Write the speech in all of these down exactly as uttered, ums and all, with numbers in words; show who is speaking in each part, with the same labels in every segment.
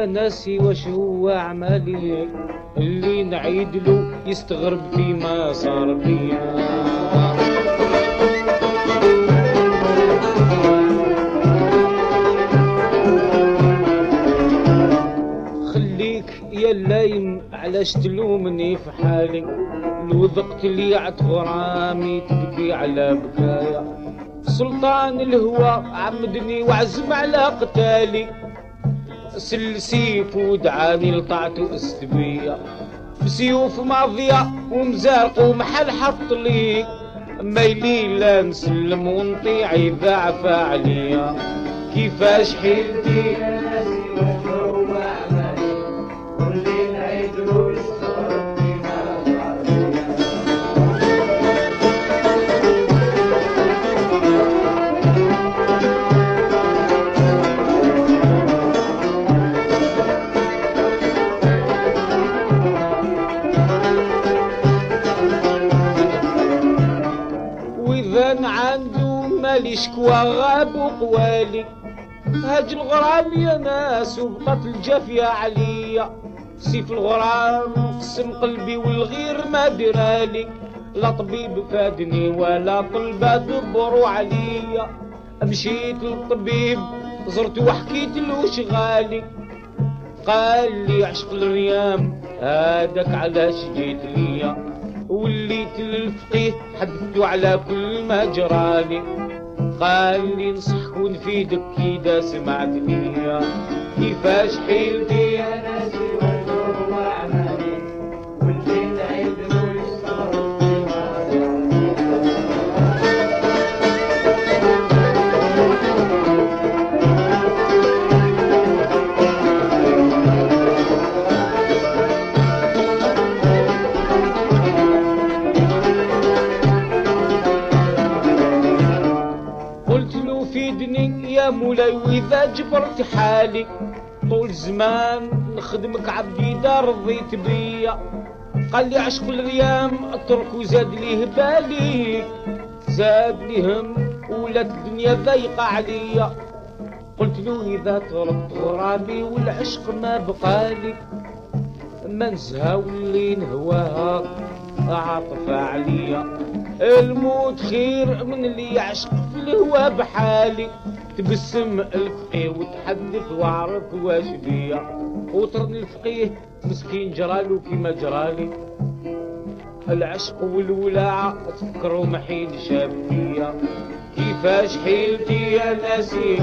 Speaker 1: يا ناسي وش هو عملي اللي نعيد له يستغرب فيما صار بيا. خليك يا اللايم علاش تلومني في حالي لو ذقت لي عت غرامي تبكي على بكايا. سلطان الهوى عمدني وعزم على قتالي سل سيف ودعاني لطعت استبية بسيوف ماضية ومزارق ومحل حط لي ميلي لا نسلم ونطيع إذا عفا عليا. كيفاش حيلتي يا ناسي وشو أعمالي واللي نعيد له يستغرب فيما صار بيا. وإذا عنده مالي شكوى غاب وقوالي هاج الغرام يا ناس وبقت الجافية عليا. سيف الغرام قسم قلبي والغير ما درالي لا طبيب فادني ولا طلبة دبروا عليا. مشيت للطبيب زرت وحكيت له شغالي قال لي عشق الريام هاداك علاش جيت ليا. وليت للفقيه حدثته على كل ما جرالي قال لي نصحك ونفيدك كيدا سمعتني. كيفاش حيلتي يا ناسي وشو أعمالي واللي نعيد له يستغرب فيما فيدني يا مولاي وإذا جبرت حالي طول زمان نخدمك عبدي إذا رضيت بيا. قال لي عشق الريام اترك وزاد ليه بالي زاد لي هم ولات الدنيا ضيقة عليا. قلت له إذا طرقت غرامي والعشق ما بقالي ما نزهى واللي نهواها عاطفة عليا. الموت خير من اللي يعشق في الهوى بحالي. تبسم الفقيه وتحدث واعرف واش بيا وطرد الفقيه مسكين جرالو كيما جرالي. العشق والولاعة تفكروا محيل شاب فيا. كيفاش حيلتي يا ناسي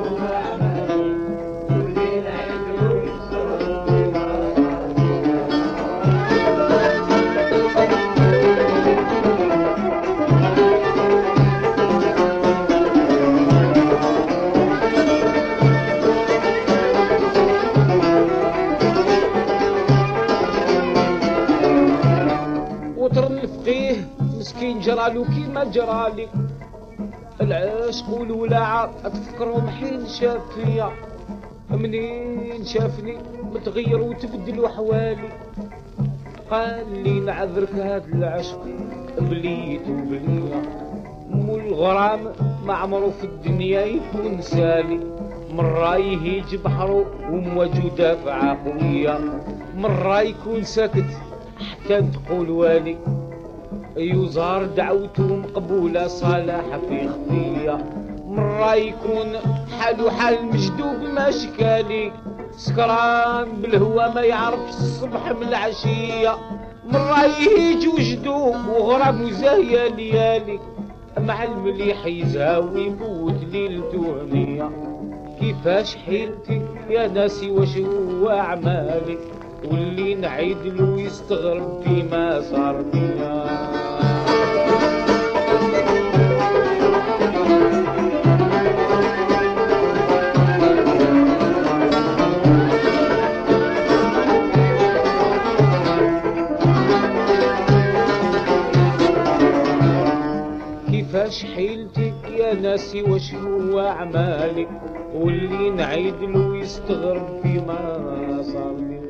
Speaker 1: مسكين جرالو كيما جرالي. العشق والولاعة اتفكروا محين شاف فيا منين شافني متغير وتبدل احوالي. قال لي نعذرك هاد العشق بليت وبليا مو الغرام ما عمرو في الدنيا يكون سالي. مرة يهيج بحرو ومواجهو دافعة قوية مرة يكون ساكت حتى تقول والي. يزار دعوته مقبولة صالحة في خفية مرة يكون حالو حال مجدوب ما شكالي سكران بالهوى ما يعرفش الصبح من العشية. مرة يهيج وجدو وغرام وزاهية ليالي مع المليح يزاوي يموت ليلته هنية. كيفاش حيلتي يا ناسي وش هو أعمالي واللي نعيد له يستغرب فيما صار بيا. كيفاش حيلتك يا ناسي وش هو أعمالي واللي نعيد له يستغرب فيما صار بيا.